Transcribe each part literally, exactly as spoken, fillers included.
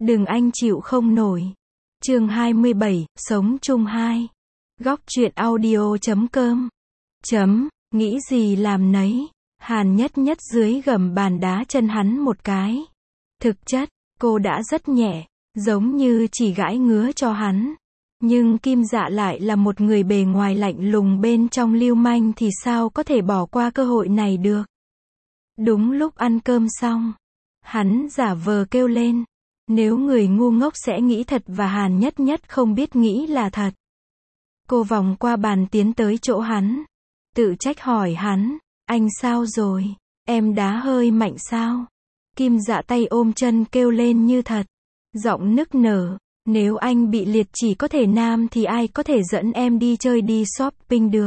Đừng anh chịu không nổi. Chương hai mươi bảy, sống chung hai. Góc truyện audio chấm com. Chấm, nghĩ gì làm nấy. Hàn Nhất Nhất dưới gầm bàn đá chân hắn một cái. Thực chất, cô đã rất nhẹ, giống như chỉ gãi ngứa cho hắn. Nhưng Kim Dạ lại là một người bề ngoài lạnh lùng bên trong lưu manh thì sao có thể bỏ qua cơ hội này được. Đúng lúc ăn cơm xong, hắn giả vờ kêu lên. Nếu người ngu ngốc sẽ nghĩ thật và Hàn Nhất Nhất không biết nghĩ là thật. Cô vòng qua bàn tiến tới chỗ hắn. Tự trách hỏi hắn, anh sao rồi? Em đá hơi mạnh sao? Kim Dạ tay ôm chân kêu lên như thật. Giọng nức nở, nếu anh bị liệt chỉ có thể nam thì ai có thể dẫn em đi chơi đi shopping được.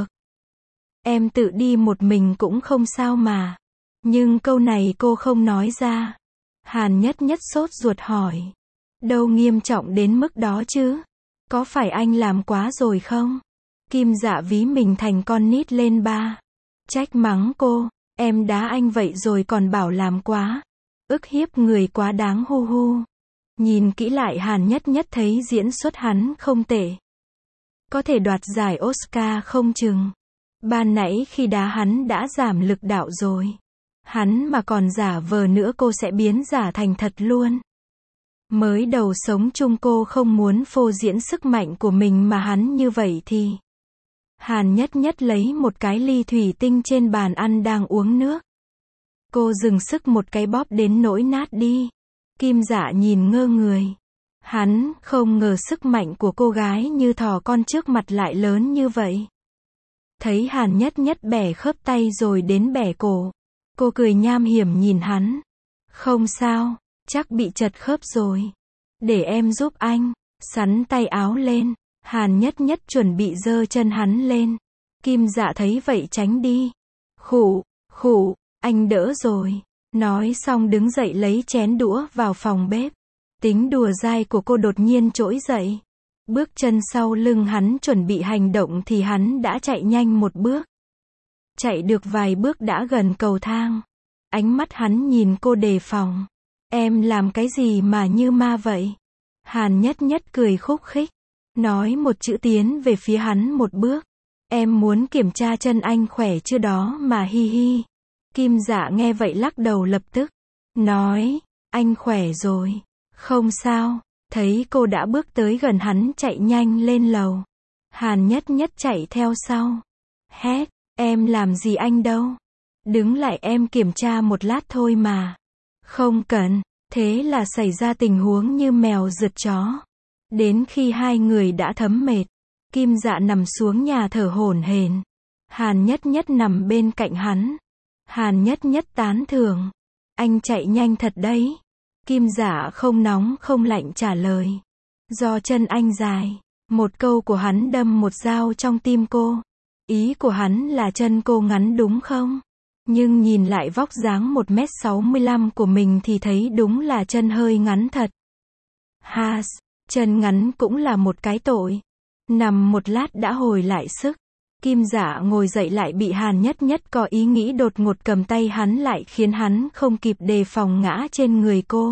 Em tự đi một mình cũng không sao mà. Nhưng câu này cô không nói ra. Hàn Nhất Nhất sốt ruột hỏi. Đâu nghiêm trọng đến mức đó chứ? Có phải anh làm quá rồi không? Kim Dạ ví mình thành con nít lên ba. Trách mắng cô, em đá anh vậy rồi còn bảo làm quá. Ức hiếp người quá đáng hu hu. Nhìn kỹ lại Hàn Nhất Nhất thấy diễn xuất hắn không tệ. Có thể đoạt giải Oscar không chừng. Ban nãy khi đá hắn đã giảm lực đạo rồi. Hắn mà còn giả vờ nữa cô sẽ biến giả thành thật luôn. Mới đầu sống chung cô không muốn phô diễn sức mạnh của mình mà hắn như vậy thì. Hàn Nhất Nhất lấy một cái ly thủy tinh trên bàn ăn đang uống nước. Cô dừng sức một cái bóp đến nỗi nát đi. Kim Dạ nhìn ngơ người. Hắn không ngờ sức mạnh của cô gái như thỏ con trước mặt lại lớn như vậy. Thấy Hàn Nhất Nhất bẻ khớp tay rồi đến bẻ cổ. Cô cười nham hiểm nhìn hắn. Không sao, chắc bị chật khớp rồi. Để em giúp anh. Sắn tay áo lên. Hàn Nhất Nhất chuẩn bị giơ chân hắn lên. Kim Dạ thấy vậy tránh đi. Khụ, khụ, anh đỡ rồi. Nói xong đứng dậy lấy chén đũa vào phòng bếp. Tính đùa dai của cô đột nhiên trỗi dậy. Bước chân sau lưng hắn chuẩn bị hành động thì hắn đã chạy nhanh một bước. Chạy được vài bước đã gần cầu thang. Ánh mắt hắn nhìn cô đề phòng. Em làm cái gì mà như ma vậy? Hàn Nhất Nhất cười khúc khích. Nói một chữ tiến về phía hắn một bước. Em muốn kiểm tra chân anh khỏe chưa đó mà hi hi. Kim Dạ nghe vậy lắc đầu lập tức. Nói, anh khỏe rồi. Không sao. Thấy cô đã bước tới gần hắn chạy nhanh lên lầu. Hàn Nhất Nhất chạy theo sau. Hét, em làm gì anh đâu. Đứng lại em kiểm tra một lát thôi mà. Không cần. Thế là xảy ra tình huống như mèo rượt chó. Đến khi hai người đã thấm mệt. Kim Dạ nằm xuống nhà thở hổn hển. Hàn Nhất Nhất nằm bên cạnh hắn. Hàn Nhất Nhất tán thưởng. Anh chạy nhanh thật đấy. Kim Dạ không nóng không lạnh trả lời. Do chân anh dài. Một câu của hắn đâm một dao trong tim cô. Ý của hắn là chân cô ngắn đúng không? Nhưng nhìn lại vóc dáng một mét sáu mươi lăm của mình thì thấy đúng là chân hơi ngắn thật. Has, chân ngắn cũng là một cái tội. Nằm một lát đã hồi lại sức. Kim Dạ ngồi dậy lại bị Hàn Nhất Nhất có ý nghĩ đột ngột cầm tay hắn lại khiến hắn không kịp đề phòng ngã trên người cô.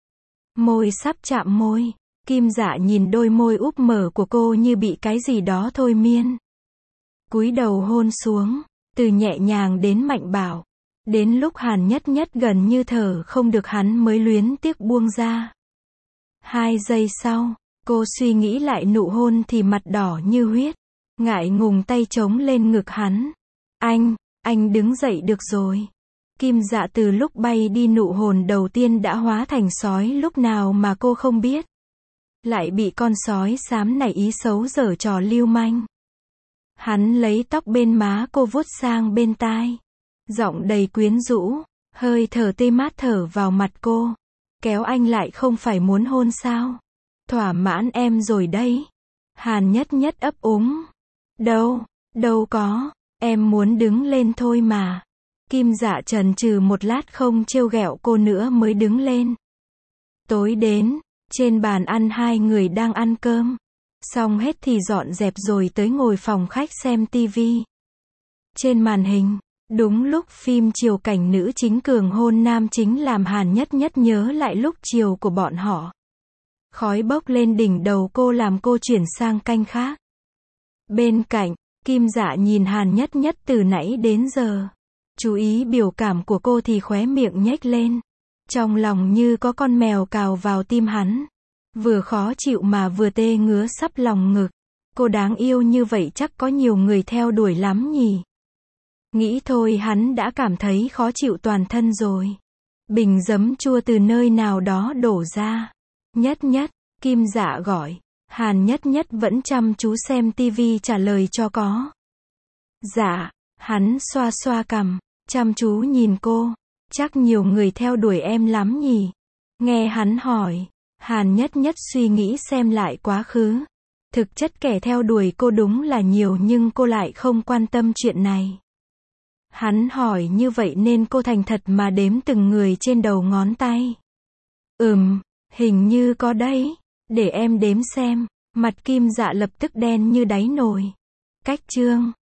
Môi sắp chạm môi. Kim Dạ nhìn đôi môi úp mở của cô như bị cái gì đó thôi miên. Cúi đầu hôn xuống. Từ nhẹ nhàng đến mạnh bạo. Đến lúc Hàn Nhất Nhất gần như thở không được hắn mới luyến tiếc buông ra. Hai giây sau, cô suy nghĩ lại nụ hôn thì mặt đỏ như huyết. Ngại ngùng tay chống lên ngực hắn. Anh, anh đứng dậy được rồi. Kim Dạ từ lúc bay đi nụ hôn đầu tiên đã hóa thành sói lúc nào mà cô không biết. Lại bị con sói xám này ý xấu giở trò lưu manh. Hắn lấy tóc bên má cô vuốt sang bên tai. Giọng đầy quyến rũ, hơi thở tê mát thở vào mặt cô. Kéo anh lại không phải muốn hôn sao? Thỏa mãn em rồi đấy. Hàn Nhất Nhất ấp úng. Đâu, đâu có, em muốn đứng lên thôi mà. Kim Dạ chần chừ một lát không trêu ghẹo cô nữa mới đứng lên. Tối đến, trên bàn ăn hai người đang ăn cơm. Xong hết thì dọn dẹp rồi tới ngồi phòng khách xem tivi. Trên màn hình, đúng lúc phim chiều cảnh nữ chính cường hôn nam chính làm Hàn Nhất Nhất nhớ lại lúc chiều của bọn họ. Khói bốc lên đỉnh đầu cô làm cô chuyển sang canh khác. Bên cạnh, Kim Dạ nhìn Hàn Nhất Nhất từ nãy đến giờ. Chú ý biểu cảm của cô thì khóe miệng nhếch lên. Trong lòng như có con mèo cào vào tim hắn. Vừa khó chịu mà vừa tê ngứa sắp lòng ngực. Cô đáng yêu như vậy chắc có nhiều người theo đuổi lắm nhỉ. Nghĩ thôi hắn đã cảm thấy khó chịu toàn thân rồi. Bình giấm chua từ nơi nào đó đổ ra. Nhất Nhất, Kim Dạ gọi. Hàn Nhất Nhất vẫn chăm chú xem tivi trả lời cho có. Dạ, hắn xoa xoa cằm, chăm chú nhìn cô. Chắc nhiều người theo đuổi em lắm nhỉ. Nghe hắn hỏi, Hàn Nhất Nhất suy nghĩ xem lại quá khứ. Thực chất kẻ theo đuổi cô đúng là nhiều nhưng cô lại không quan tâm chuyện này. Hắn hỏi như vậy nên cô thành thật mà đếm từng người trên đầu ngón tay. Ừm, hình như có đấy. Để em đếm xem. Mặt Kim Dạ lập tức đen như đáy nồi. Cách chương